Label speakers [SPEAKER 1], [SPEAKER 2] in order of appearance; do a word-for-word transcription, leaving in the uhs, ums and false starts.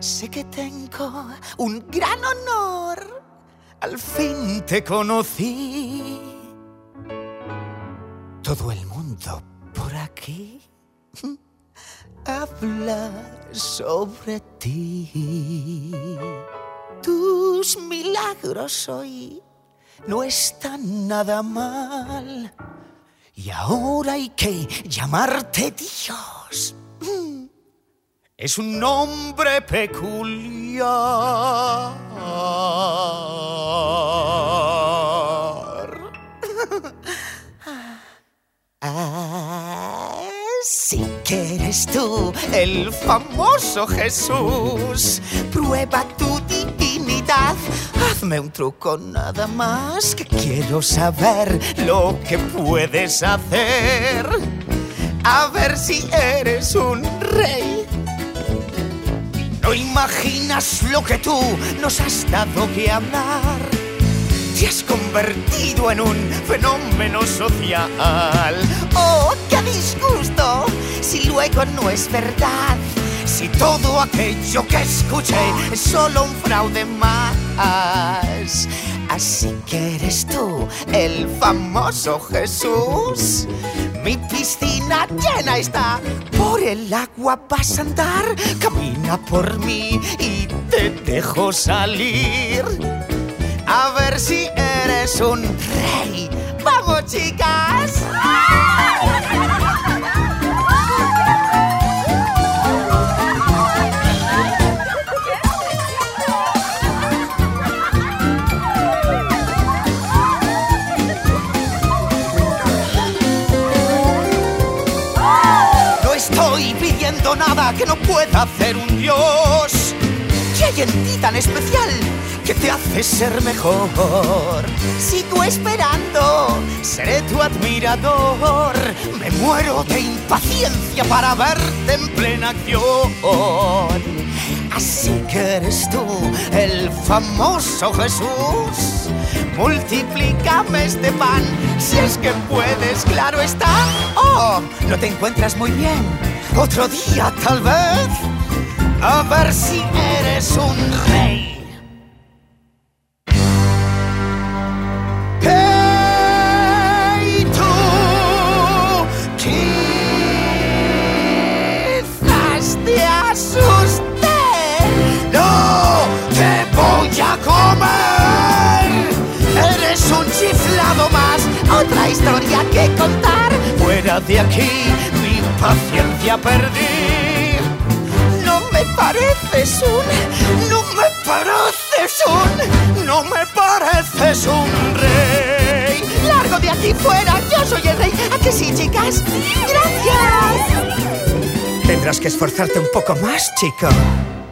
[SPEAKER 1] Sé que tengo un gran honor. Al fin te conocí. Todo el mundo por aquí habla sobre ti. Tus milagros hoy no están nada mal. Y ahora hay que llamarte Dios. Es un nombre peculiar. Así que eres tú, el famoso Jesús. Prueba tu divinidad. Hazme un truco nada más, que quiero saber lo que puedes hacer. A ver si eres un rey. No imaginas lo que tú nos has dado que hablar. Te has convertido en un fenómeno social. ¡Oh, qué disgusto! Si luego no es verdad. Si todo aquello que escuché es solo un fraude más. Así que eres tú, el famoso Jesús. Mi piscina llena está, por el agua vas a andar. Camina por mí y te dejo salir. A ver si eres un rey. ¡Vamos, chicas! No estoy pidiendo nada que no pueda hacer un dios. ¿Qué hay en ti tan especial que te hace ser mejor? Sigo esperando, seré tu admirador. Me muero de impaciencia para verte en plena acción. Así que eres tú, el famoso Jesús. Multiplícame este pan, si es que puedes, claro está. Oh, ¿no te encuentras muy bien? Otro día tal vez. A ver si eres un rey. ¡Hey, tú! Quizás te asusté. ¡No te voy a comer! Eres un chiflado más, otra historia que contar. Fuera de aquí, mi paciencia perdí. No me pareces un, no me pareces un, no me pareces un rey. Largo de aquí fuera, yo soy el rey. ¿A que sí, chicas? ¡Gracias! Tendrás que esforzarte un poco más, chico.